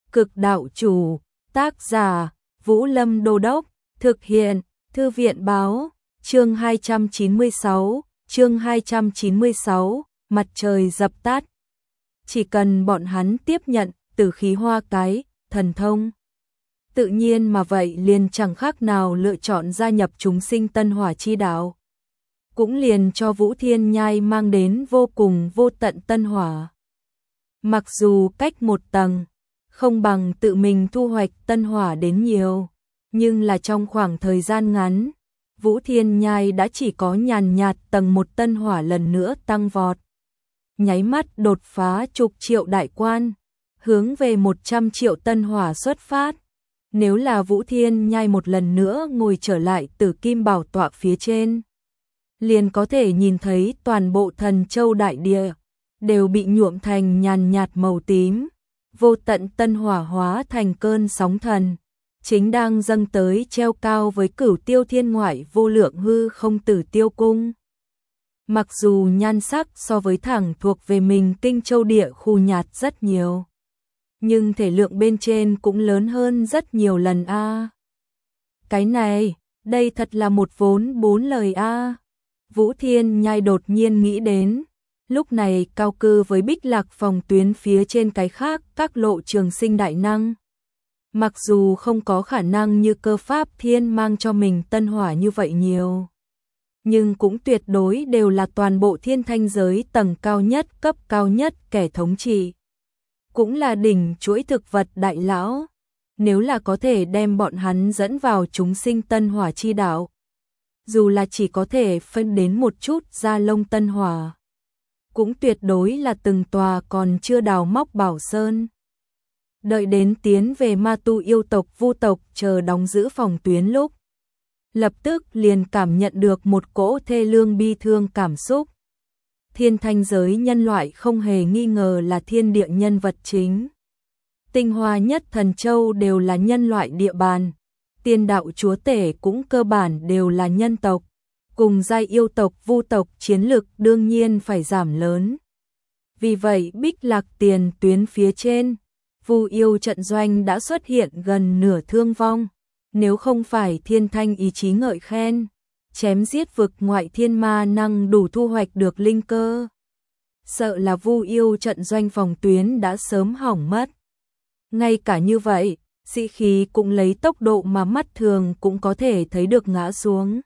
Cực đạo chủ, tác giả, Vũ Lâm Đô Đốc, thực hiện, Thư viện báo, chương 296, mặt trời dập tắt. Chỉ cần bọn hắn tiếp nhận tử khí hoa cái, thần thông. Tự nhiên mà vậy liền chẳng khác nào lựa chọn gia nhập chúng sinh tân hỏa chi đạo. Cũng liền cho Vũ Thiên Nhai mang đến vô cùng vô tận tân hỏa. Mặc dù cách một tầng, không bằng tự mình thu hoạch tân hỏa đến nhiều, nhưng là trong khoảng thời gian ngắn, Vũ Thiên Nhai đã chỉ có nhàn nhạt tầng một tân hỏa lần nữa tăng vọt. Nháy mắt đột phá chục triệu đại quan, hướng về 100 triệu tân hỏa xuất phát. Nếu là Vũ Thiên Nhai một lần nữa ngồi trở lại Tử Kim Bảo tọa phía trên, liền có thể nhìn thấy toàn bộ Thần Châu đại địa đều bị nhuộm thành nhàn nhạt màu tím, vô tận tân hỏa hóa thành cơn sóng thần, chính đang dâng tới treo cao với Cửu Tiêu Thiên ngoại vô lượng hư không Tử Tiêu cung. Mặc dù nhan sắc so với thẳng thuộc về mình Kinh Châu địa khu nhạt rất nhiều, nhưng thể lượng bên trên cũng lớn hơn rất nhiều lần a. Cái này, đây thật là một vốn bốn lời a. Vũ Thiên Nhai đột nhiên nghĩ đến, lúc này cao cư với Bích Lạc phòng tuyến phía trên cái khác các lộ trường sinh đại năng. Mặc dù không có khả năng như Cơ Pháp Thiên mang cho mình tân hỏa như vậy nhiều, nhưng cũng tuyệt đối đều là toàn bộ thiên thanh giới tầng cao nhất, cấp cao nhất kẻ thống trị. Cũng là đỉnh chuỗi thực vật đại lão, nếu là có thể đem bọn hắn dẫn vào chúng sinh tân hỏa chi đạo, dù là chỉ có thể phân đến một chút da lông tân hỏa, cũng tuyệt đối là từng tòa còn chưa đào móc bảo sơn. Đợi đến tiến về ma tu yêu tộc vu tộc chờ đóng giữ phòng tuyến lúc, lập tức liền cảm nhận được một cỗ thê lương bi thương cảm xúc. Thiên thanh giới nhân loại không hề nghi ngờ là thiên địa nhân vật chính. Tinh hoa nhất Thần Châu đều là nhân loại địa bàn. Tiên đạo chúa tể cũng cơ bản đều là nhân tộc. Cùng giai yêu tộc vu tộc chiến lực đương nhiên phải giảm lớn. Vì vậy Bích Lạc tiền tuyến phía trên, vu yêu trận doanh đã xuất hiện gần nửa thương vong. Nếu không phải thiên thanh ý chí ngợi khen, chém giết vực ngoại thiên ma năng đủ thu hoạch được linh cơ, sợ là vu yêu trận doanh phòng tuyến đã sớm hỏng mất. Ngay cả như vậy, sĩ khí cũng lấy tốc độ mà mắt thường cũng có thể thấy được ngã xuống.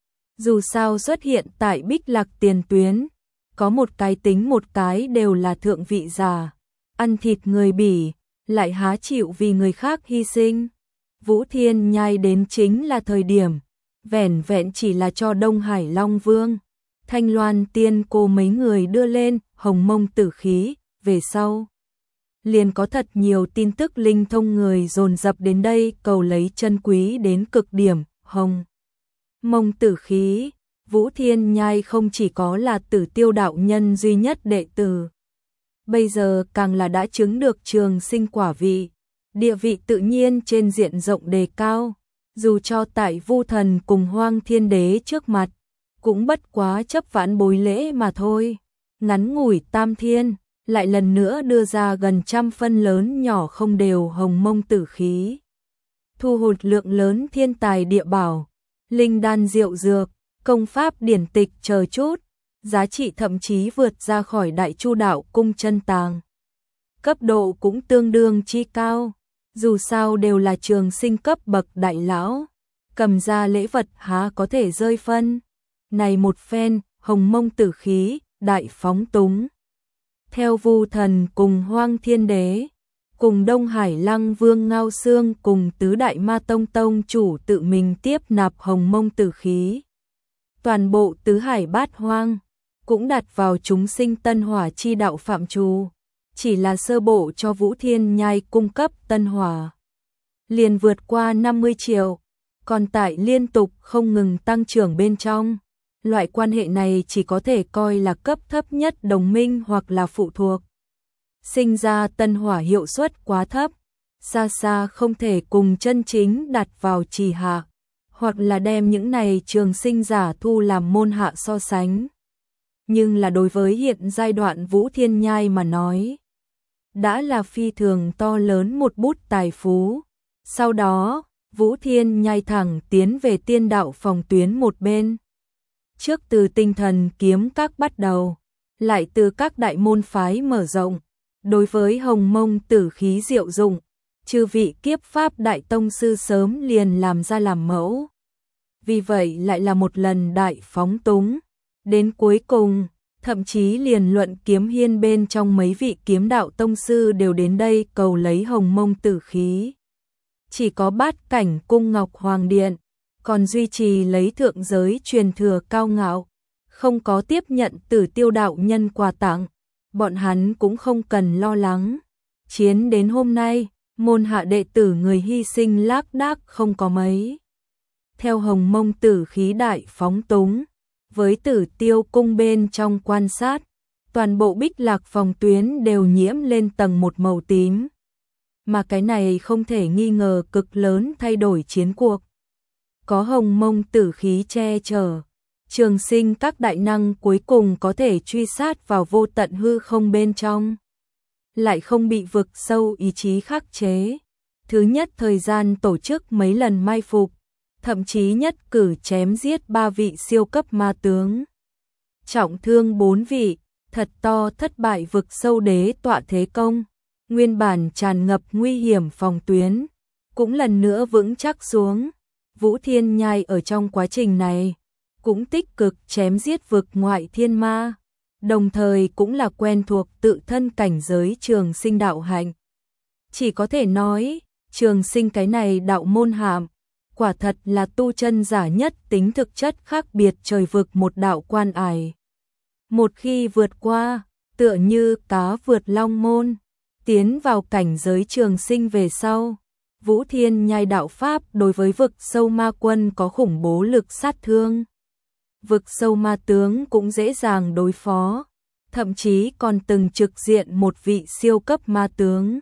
Dù sao xuất hiện tại Bích Lạc tiền tuyến, có một cái tính một cái đều là thượng vị giả, ăn thịt người Bỉ, lại há chịu vì người khác hy sinh. Vũ Thiên Nhai đến chính là thời điểm, vẻn vẹn chỉ là cho Đông Hải Long Vương, Thanh Loan Tiên Cô mấy người đưa lên hồng mông tử khí, về sau liền có thật nhiều tin tức linh thông người dồn dập đến đây cầu lấy chân quý đến cực điểm. Hồng mông tử khí, Vũ Thiên Nhai không chỉ có là Tử Tiêu đạo nhân duy nhất đệ tử, bây giờ càng là đã chứng được trường sinh quả vị, địa vị tự nhiên trên diện rộng đề cao. Dù cho tại Vu Thần cùng Hoang Thiên Đế trước mặt, cũng bất quá chấp vãn bối lễ mà thôi. Ngắn ngủi tam thiên, lại lần nữa đưa ra gần trăm phân lớn nhỏ không đều hồng mông tử khí. Thu hút lượng lớn thiên tài địa bảo, linh đan diệu dược, công pháp điển tịch chờ chút, giá trị thậm chí vượt ra khỏi Đại Chu đạo cung chân tàng. Cấp độ cũng tương đương chi cao. Dù sao đều là trường sinh cấp bậc đại lão, cầm ra lễ vật há có thể rơi phân. Này một phen, hồng mông tử khí, đại phóng túng. Theo Vu Thần cùng Hoang Thiên Đế, cùng Đông Hải Lăng Vương Ngao Xương cùng tứ đại ma tông tông chủ tự mình tiếp nạp hồng mông tử khí. Toàn bộ tứ hải bát hoang, cũng đặt vào chúng sinh tân hỏa chi đạo phạm trù. Chỉ là sơ bộ cho Vũ Thiên Nhai cung cấp tân hỏa, liền vượt qua 50 triệu, còn tại liên tục không ngừng tăng trưởng bên trong. Loại quan hệ này chỉ có thể coi là cấp thấp nhất đồng minh hoặc là phụ thuộc. Sinh ra tân hỏa hiệu suất quá thấp, xa xa không thể cùng chân chính đặt vào trì hạ, hoặc là đem những này trường sinh giả thu làm môn hạ so sánh. Nhưng là đối với hiện giai đoạn Vũ Thiên Nhai mà nói, đã là phi thường to lớn một bút tài phú. Sau đó, Vũ Thiên nhai thẳng tiến về tiên đạo phòng tuyến một bên. Trước từ tinh thần kiếm các bắt đầu, lại từ các đại môn phái mở rộng. Đối với hồng mông tử khí diệu dụng, chư vị kiếp pháp đại tông sư sớm liền làm ra làm mẫu. Vì vậy lại là một lần đại phóng túng. Đến cuối cùng, thậm chí liền luận kiếm hiên bên trong mấy vị kiếm đạo tông sư đều đến đây cầu lấy hồng mông tử khí. Chỉ có Bát Cảnh cung Ngọc Hoàng Điện, còn duy trì lấy thượng giới truyền thừa cao ngạo, không có tiếp nhận Tử Tiêu đạo nhân quà tặng, bọn hắn cũng không cần lo lắng. Chiến đến hôm nay, môn hạ đệ tử người hy sinh lác đác không có mấy. Theo hồng mông tử khí đại phóng túng, với Tử Tiêu cung bên trong quan sát, toàn bộ Bích Lạc phòng tuyến đều nhiễm lên tầng một màu tím. Mà cái này không thể nghi ngờ cực lớn thay đổi chiến cuộc. Có hồng mông tử khí che chở, Trường Sinh các đại năng cuối cùng có thể truy sát vào vô tận hư không bên trong, lại không bị vực sâu ý chí khắc chế. Thứ nhất thời gian tổ chức mấy lần mai phục, thậm chí nhất cử chém giết 3 vị siêu cấp ma tướng, trọng thương 4 vị, thật to thất bại vực sâu đế tọa thế công. Nguyên bản tràn ngập nguy hiểm phòng tuyến, cũng lần nữa vững chắc xuống. Vũ Thiên Nhai ở trong quá trình này, cũng tích cực chém giết vực ngoại thiên ma, đồng thời cũng là quen thuộc tự thân cảnh giới Trường Sinh đạo hạnh. Chỉ có thể nói, Trường Sinh cái này đạo môn hàm, quả thật là tu chân giả nhất tính thực chất khác biệt trời vực một đạo quan ải. Một khi vượt qua, tựa như cá vượt long môn, tiến vào cảnh giới Trường Sinh về sau, Vũ Thiên Nhai đạo pháp đối với vực sâu ma quân có khủng bố lực sát thương. Vực sâu ma tướng cũng dễ dàng đối phó, thậm chí còn từng trực diện một vị siêu cấp ma tướng.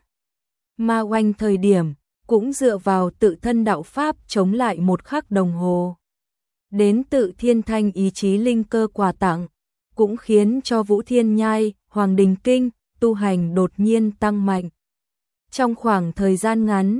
Ma oanh thời điểm, cũng dựa vào tự thân đạo pháp chống lại một khắc đồng hồ. Đến tự thiên thanh ý chí linh cơ quà tặng, cũng khiến cho Vũ Thiên Nhai, Hoàng Đình Kinh, tu hành đột nhiên tăng mạnh. Trong khoảng thời gian ngắn,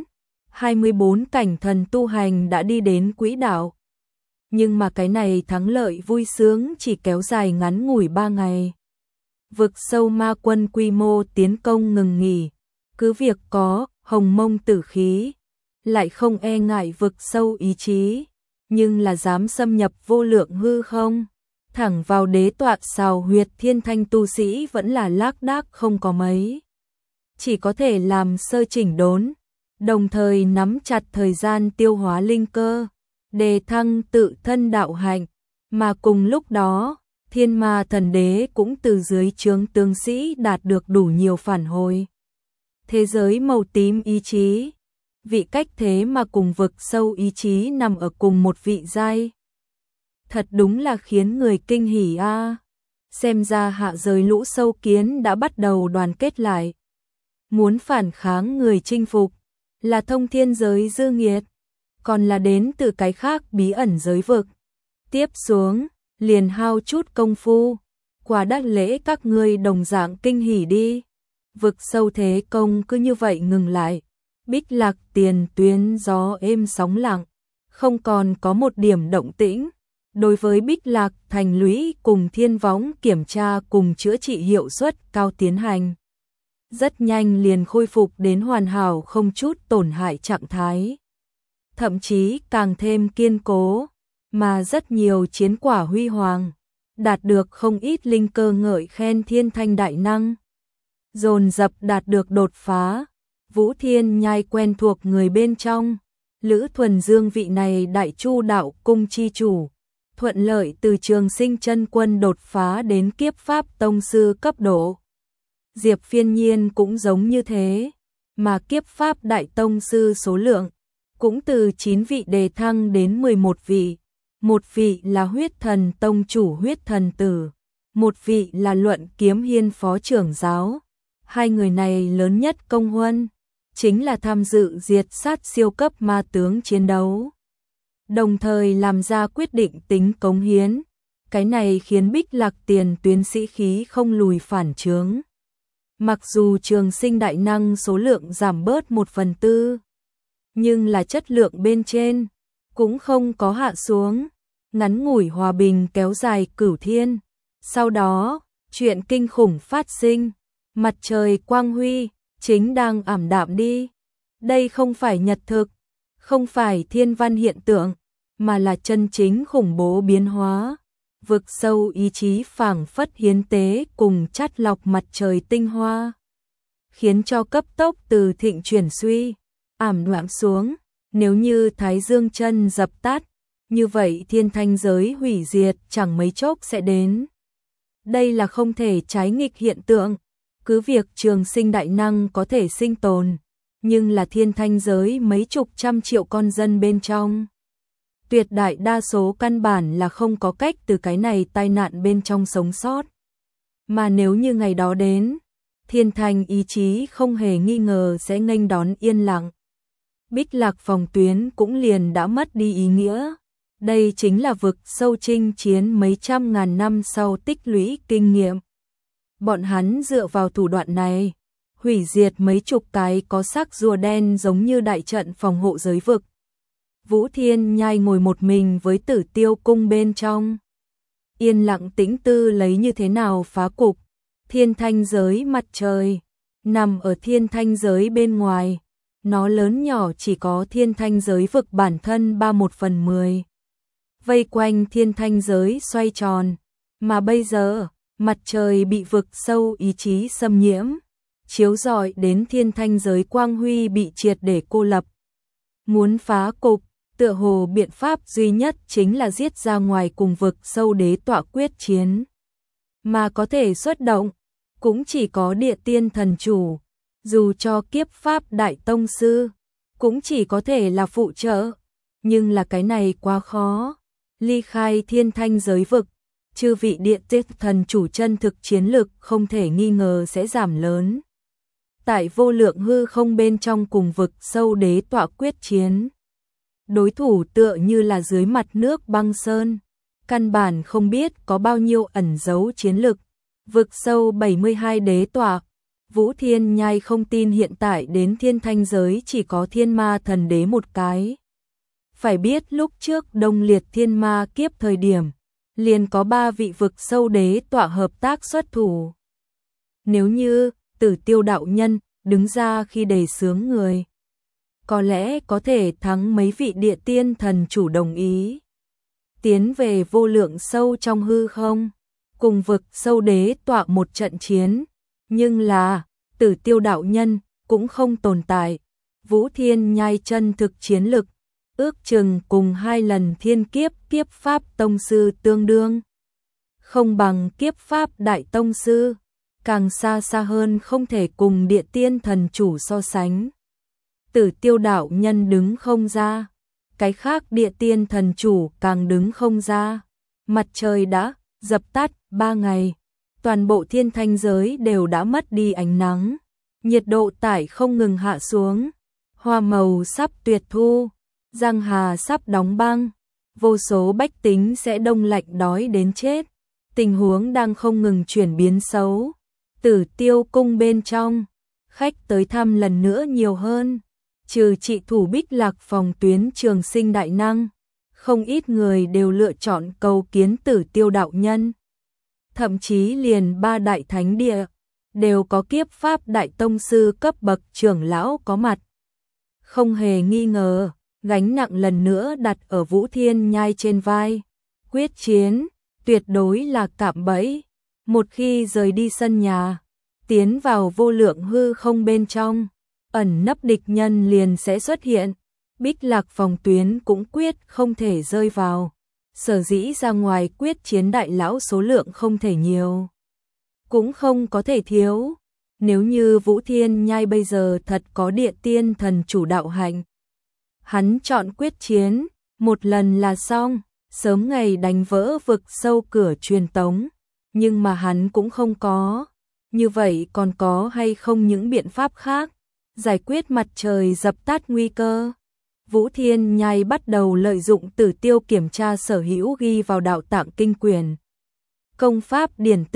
24 cảnh thần tu hành đã đi đến quỹ đạo. Nhưng mà cái này thắng lợi vui sướng chỉ kéo dài ngắn ngủi 3 ngày. Vực sâu ma quân quy mô tiến công ngừng nghỉ, cứ việc có hồng mông tử khí, lại không e ngại vực sâu ý chí, nhưng là dám xâm nhập vô lượng hư không, thẳng vào đế tọa xào huyệt thiên thanh tu sĩ vẫn là lác đác không có mấy. Chỉ có thể làm sơ chỉnh đốn, đồng thời nắm chặt thời gian tiêu hóa linh cơ, đề thăng tự thân đạo hạnh, mà cùng lúc đó, Thiên Ma Thần Đế cũng từ dưới trướng tướng sĩ đạt được đủ nhiều phản hồi. Thế giới màu tím ý chí, vị cách thế mà cùng vực sâu ý chí nằm ở cùng một vị giai. Thật đúng là khiến người kinh hỉ a. Xem ra hạ giới lũ sâu kiến đã bắt đầu đoàn kết lại. Muốn phản kháng người chinh phục, là thông thiên giới dư nghiệt, còn là đến từ cái khác bí ẩn giới vực. Tiếp xuống, liền hao chút công phu, quả đắc lễ các ngươi đồng dạng kinh hỉ đi. Vực sâu thế công cứ như vậy ngừng lại, Bích Lạc tiền tuyến gió êm sóng lặng, không còn có một điểm động tĩnh. Đối với Bích Lạc thành lũy cùng thiên võng kiểm tra cùng chữa trị hiệu suất cao tiến hành. Rất nhanh liền khôi phục đến hoàn hảo không chút tổn hại trạng thái. Thậm chí càng thêm kiên cố, mà rất nhiều chiến quả huy hoàng, đạt được không ít linh cơ ngợi khen thiên thanh đại năng. Dồn dập đạt được đột phá, Vũ Thiên Nhai quen thuộc người bên trong, Lữ Thuần Dương vị này đại chu đạo cung chi chủ, thuận lợi từ Trường Sinh chân quân đột phá đến kiếp pháp tông sư cấp độ. Diệp Phiên Nhiên cũng giống như thế, mà kiếp pháp đại tông sư số lượng cũng từ 9 vị đề thăng đến 11 vị, một vị là huyết thần tông chủ huyết thần tử, một vị là luận kiếm hiên phó trưởng giáo. Hai người này lớn nhất công huân, chính là tham dự diệt sát siêu cấp ma tướng chiến đấu, đồng thời làm ra quyết định tính cống hiến. Cái này khiến Bích Lạc tiền tuyến sĩ khí không lùi phản chướng. Mặc dù trường sinh đại năng số lượng giảm bớt 1/4, nhưng là chất lượng bên trên cũng không có hạ xuống, ngắn ngủi hòa bình kéo dài cửu thiên. Sau đó, chuyện kinh khủng phát sinh, mặt trời quang huy chính đang ảm đạm đi. Đây không phải nhật thực, không phải thiên văn hiện tượng, mà là chân chính khủng bố biến hóa. Vực sâu ý chí phảng phất hiến tế cùng chắt lọc mặt trời tinh hoa, khiến cho cấp tốc từ thịnh chuyển suy, ảm đạm xuống. Nếu như Thái Dương chân dập tắt, như vậy thiên thanh giới hủy diệt chẳng mấy chốc sẽ đến. Đây là không thể trái nghịch hiện tượng. Cứ việc trường sinh đại năng có thể sinh tồn, nhưng là thiên thanh giới mấy chục trăm triệu con dân bên trong, tuyệt đại đa số căn bản là không có cách từ cái này tai nạn bên trong sống sót. Mà nếu như ngày đó đến, thiên thanh ý chí không hề nghi ngờ sẽ nghênh đón yên lặng. Bích Lạc phòng tuyến cũng liền đã mất đi ý nghĩa. Đây chính là vực sâu chinh chiến mấy trăm ngàn năm sau tích lũy kinh nghiệm. Bọn hắn dựa vào thủ đoạn này, hủy diệt mấy chục cái có xác rùa đen giống như đại trận phòng hộ giới vực. Vũ Thiên Nhai ngồi một mình với Tử Tiêu cung bên trong, yên lặng tĩnh tư lấy như thế nào phá cục. Thiên thanh giới mặt trời nằm ở thiên thanh giới bên ngoài, nó lớn nhỏ chỉ có thiên thanh giới vực bản thân 1/10. Vây quanh thiên thanh giới xoay tròn, mà bây giờ, mặt trời bị vực sâu ý chí xâm nhiễm, chiếu rọi đến thiên thanh giới quang huy bị triệt để cô lập. Muốn phá cục, tựa hồ biện pháp duy nhất chính là giết ra ngoài cùng vực sâu đế tọa quyết chiến. Mà có thể xuất động, cũng chỉ có địa tiên thần chủ, dù cho kiếp pháp đại tông sư, cũng chỉ có thể là phụ trợ, nhưng là cái này quá khó. Ly khai thiên thanh giới vực, chư vị địa tiên thần chủ chân thực chiến lực không thể nghi ngờ sẽ giảm lớn. Tại vô lượng hư không bên trong cùng vực sâu đế tọa quyết chiến, đối thủ tựa như là dưới mặt nước băng sơn, căn bản không biết có bao nhiêu ẩn giấu chiến lực. Vực sâu 72 đế tọa, Vũ Thiên Nhai không tin hiện tại đến thiên thanh giới chỉ có thiên ma thần đế một cái. Phải biết lúc trước Đông Liệt thiên ma kiếp thời điểm, liền có 3 vị vực sâu đế tọa hợp tác xuất thủ. Nếu như Tử Tiêu đạo nhân đứng ra khi đề xướng người, có lẽ có thể thắng mấy vị địa tiên thần chủ đồng ý. Tiến về vô lượng sâu trong hư không, cùng vực sâu đế tọa một trận chiến, nhưng là Tử Tiêu đạo nhân cũng không tồn tại. Vũ Thiên Nhai chân thực chiến lực, ước chừng cùng 2 lần thiên kiếp kiếp pháp tông sư tương đương. Không bằng kiếp pháp đại tông sư, càng xa xa hơn không thể cùng địa tiên thần chủ so sánh. Tử Tiêu đạo nhân đứng không ra, cái khác địa tiên thần chủ càng đứng không ra. Mặt trời đã dập tắt 3 ngày, toàn bộ thiên thanh giới đều đã mất đi ánh nắng, nhiệt độ tải không ngừng hạ xuống, hoa màu sắp tuyệt thu, giang hà sắp đóng băng, vô số bách tính sẽ đông lạnh đói đến chết. Tình huống đang không ngừng chuyển biến xấu. Tử Tiêu cung bên trong, khách tới thăm lần nữa nhiều hơn, trừ trị thủ Bích Lạc phòng tuyến trường sinh đại năng, không ít người đều lựa chọn cầu kiến Tử Tiêu đạo nhân. Thậm chí liền 3 đại thánh địa đều có kiếp pháp đại tông sư cấp bậc trưởng lão có mặt. Không hề nghi ngờ, gánh nặng lần nữa đặt ở Vũ Thiên Nhai trên vai. Quyết chiến tuyệt đối là cạm bẫy. Một khi rời đi sân nhà, tiến vào vô lượng hư không bên trong, ẩn nấp địch nhân liền sẽ xuất hiện. Bích Lạc phòng tuyến cũng quyết không thể rơi vào. Sở dĩ ra ngoài quyết chiến đại lão số lượng không thể nhiều, cũng không có thể thiếu. Nếu như Vũ Thiên Nhai bây giờ thật có địa tiên thần chủ đạo hạnh, hắn chọn quyết chiến, một lần là xong, sớm ngày đánh vỡ vực sâu cửa truyền tống. Nhưng mà hắn cũng không có. Như vậy còn có hay không những biện pháp khác giải quyết mặt trời dập tắt nguy cơ? Vũ Thiên Nhai bắt đầu lợi dụng Tử Tiêu kiểm tra sở hữu ghi vào đạo tạng kinh quyển, công pháp điển tịch,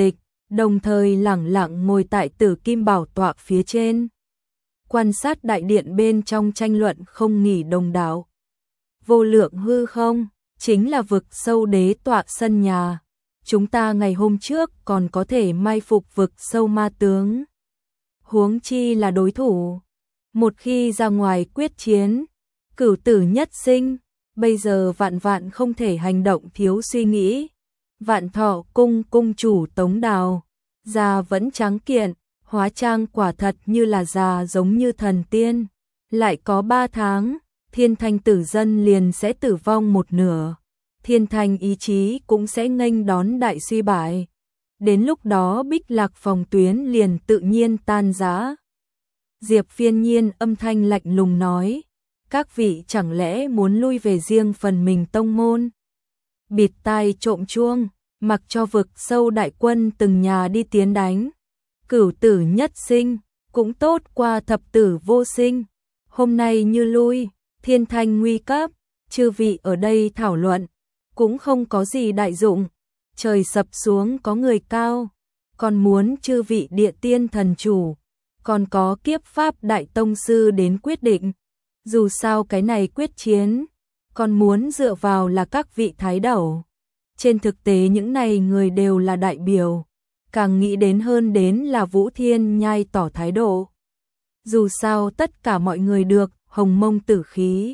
đồng thời lẳng lặng ngồi tại Tử Kim Bảo tọa phía trên. Quan sát đại điện bên trong tranh luận không nghỉ đồng đảo. Vô lượng hư không, chính là vực sâu đế tọa sân nhà. Chúng ta ngày hôm trước còn có thể mai phục vực sâu ma tướng. Huống chi là đối thủ. Một khi ra ngoài quyết chiến, cửu tử nhất sinh, bây giờ vạn vạn không thể hành động thiếu suy nghĩ. Vạn Thọ cung cung chủ Tống Đào, già vẫn trắng kiện, hóa trang quả thật như là già giống như thần tiên. Lại có 3 tháng, Thiên Thanh tử dân liền sẽ tử vong một nửa. Thiên Thanh ý chí cũng sẽ nghênh đón đại suy bại. Đến lúc đó Bích Lạc phòng tuyến liền tự nhiên tan rã. Diệp Phiên Nhiên âm thanh lạnh lùng nói, các vị chẳng lẽ muốn lui về riêng phần mình tông môn? Bịt tai trộm chuông, mặc cho vực sâu đại quân từng nhà đi tiến đánh. Cửu tử nhất sinh, cũng tốt qua thập tử vô sinh. Hôm nay như lui, Thiên Thanh nguy cấp, chư vị ở đây thảo luận, cũng không có gì đại dụng. Trời sập xuống có người cao, còn muốn chư vị địa tiên thần chủ, còn có kiếp pháp đại tông sư đến quyết định. Dù sao cái này quyết chiến, còn muốn dựa vào là các vị thái đầu. Trên thực tế những này người đều là đại biểu, càng nghĩ đến hơn đến là Vũ Thiên Nhai tỏ thái độ. Dù sao tất cả mọi người được hồng mông tử khí,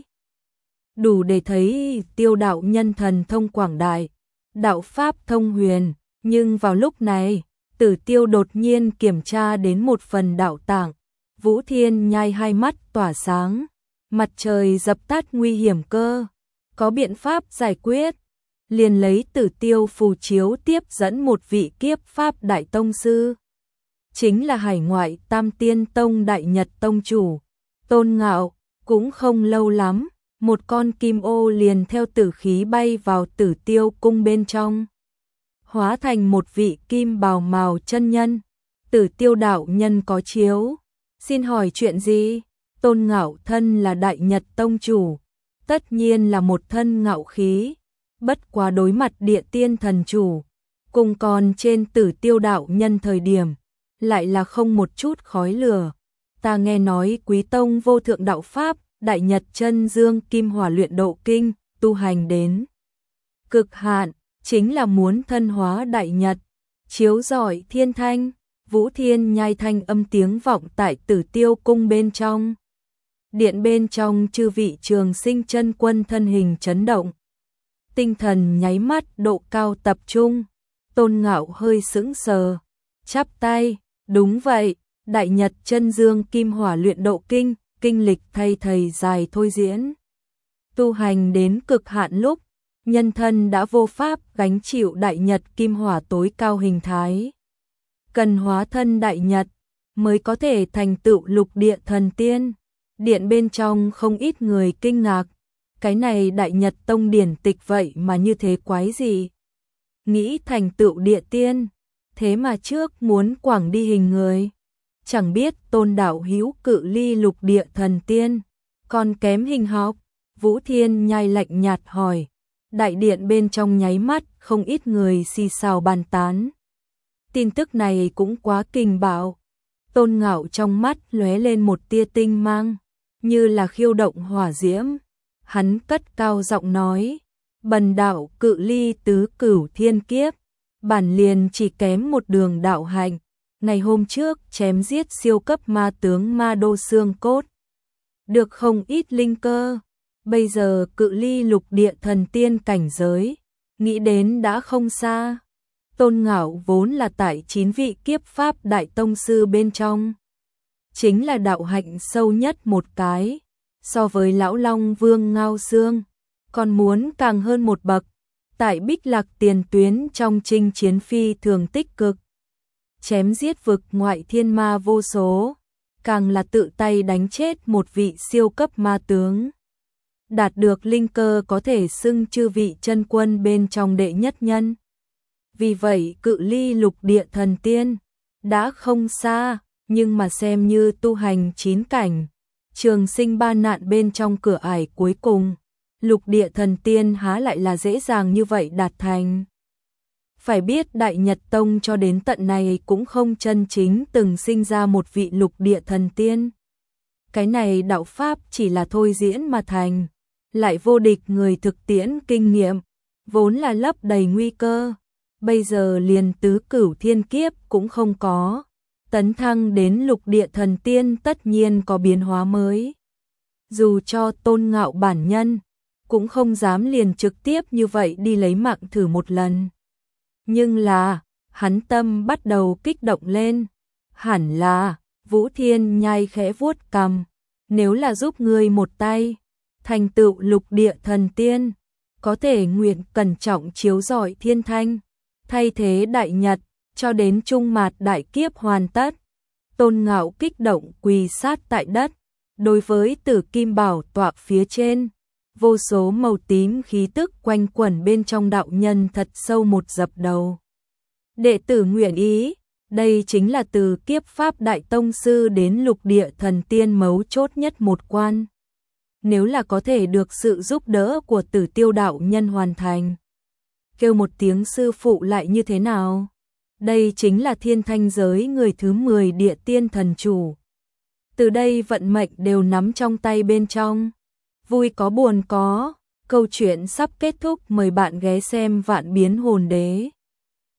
đủ để thấy Tiêu đạo nhân thần thông quảng đại, đạo pháp thông huyền, nhưng vào lúc này, Tử Tiêu đột nhiên kiểm tra đến một phần đạo tạng. Vũ Thiên Nhai hai mắt tỏa sáng, mặt trời dập tắt nguy hiểm cơ, có biện pháp giải quyết. Liền lấy Tử Tiêu phù chiếu tiếp dẫn một vị kiếp pháp đại tông sư, chính là hải ngoại Tam Tiên Tông Đại Nhật Tông chủ Tôn Ngạo. Cũng không lâu lắm, một con kim ô liền theo tử khí bay vào Tử Tiêu cung bên trong, hóa thành một vị kim bào màu chân nhân. Tử Tiêu đạo nhân có chiếu, xin hỏi chuyện gì? Tôn Ngạo thân là Đại Nhật Tông chủ, tất nhiên là một thân ngạo khí, bất quá đối mặt địa tiên thần chủ, cùng còn trên Tử Tiêu đạo nhân thời điểm, lại là không một chút khói lửa. Ta nghe nói Quý Tông vô thượng đạo pháp, Đại Nhật Chân Dương Kim Hỏa Luyện Độ Kinh, tu hành đến cực hạn, chính là muốn thân hóa Đại Nhật, chiếu rọi thiên thanh. Vũ Thiên Nhai thanh âm tiếng vọng tại Tử Tiêu cung bên trong. Điện bên trong chư vị Trường Sinh chân quân thân hình chấn động, tinh thần nháy mắt độ cao tập trung. Tôn Ngạo hơi sững sờ, chắp tay, đúng vậy, Đại Nhật Chân Dương Kim Hỏa Luyện Độ Kinh, kinh lịch thay thầy dài thôi diễn. Tu hành đến cực hạn lúc, nhân thân đã vô pháp gánh chịu Đại Nhật Kim Hỏa tối cao hình thái. Cần hóa thân Đại Nhật, mới có thể thành tựu lục địa thần tiên. Điện bên trong không ít người kinh ngạc, cái này Đại Nhật Tông điển tịch vậy mà như thế quái gì? Nghĩ thành tựu địa tiên, thế mà trước muốn quảng đi hình người. Chẳng biết Tôn đạo hữu cự ly lục địa thần tiên, còn kém hình học. Vũ Thiên Nhai lạnh nhạt hỏi. Đại điện bên trong nháy mắt không ít người xì xào bàn tán. Tin tức này cũng quá kinh bạo. Tôn Ngạo trong mắt lóe lên một tia tinh mang, như là khiêu động hỏa diễm. Hắn cất cao giọng nói, bần đạo cự ly tứ cửu thiên kiếp, bản liền chỉ kém một đường đạo hạnh. Ngày hôm trước chém giết siêu cấp ma tướng Ma Đô xương cốt, được không ít linh cơ. Bây giờ cự ly lục địa thần tiên cảnh giới, nghĩ đến đã không xa. Tôn Ngạo vốn là tại 9 vị kiếp pháp đại tông sư bên trong, chính là đạo hạnh sâu nhất một cái, so với lão Long Vương Ngao Xương, còn muốn càng hơn một bậc. Tại Bích Lạc tiền tuyến trong chinh chiến phi thường tích cực, chém giết vực ngoại thiên ma vô số, càng là tự tay đánh chết một vị siêu cấp ma tướng. Đạt được linh cơ có thể xưng chư vị chân quân bên trong đệ nhất nhân. Vì vậy cự ly lục địa thần tiên đã không xa, nhưng mà xem như tu hành 9 cảnh, trường sinh 3 nạn bên trong cửa ải cuối cùng, lục địa thần tiên há lại là dễ dàng như vậy đạt thành. Phải biết Đại Nhật Tông cho đến tận này cũng không chân chính từng sinh ra một vị lục địa thần tiên. Cái này đạo pháp chỉ là thôi diễn mà thành, lại vô địch người thực tiễn kinh nghiệm, vốn là lấp đầy nguy cơ. Bây giờ liền tứ cửu thiên kiếp cũng không có, tấn thăng đến lục địa thần tiên tất nhiên có biến hóa mới. Dù cho Tôn Ngạo bản nhân, cũng không dám liền trực tiếp như vậy đi lấy mạng thử một lần. Nhưng là, hắn tâm bắt đầu kích động lên. Hẳn là, Vũ Thiên Nhai khẽ vuốt cằm, nếu là giúp ngươi một tay, thành tựu lục địa thần tiên, có thể nguyện cẩn trọng chiếu rọi thiên thanh, thay thế đại nhật, cho đến trung mạt đại kiếp hoàn tất. Tôn Ngạo kích động quỳ sát tại đất, đối với Tử Kim Bảo tọa phía trên, vô số màu tím khí tức quanh quẩn bên trong đạo nhân thật sâu một dập đầu. Đệ tử nguyện ý, đây chính là từ kiếp pháp đại tông sư đến lục địa thần tiên mấu chốt nhất một quan. Nếu là có thể được sự giúp đỡ của Tử Tiêu đạo nhân hoàn thành, kêu một tiếng sư phụ lại như thế nào? Đây chính là thiên thanh giới người thứ 10 địa tiên thần chủ. Từ đây vận mệnh đều nắm trong tay bên trong. Vui có buồn có, câu chuyện sắp kết thúc, mời bạn ghé xem Vạn Biến Hồn Đế.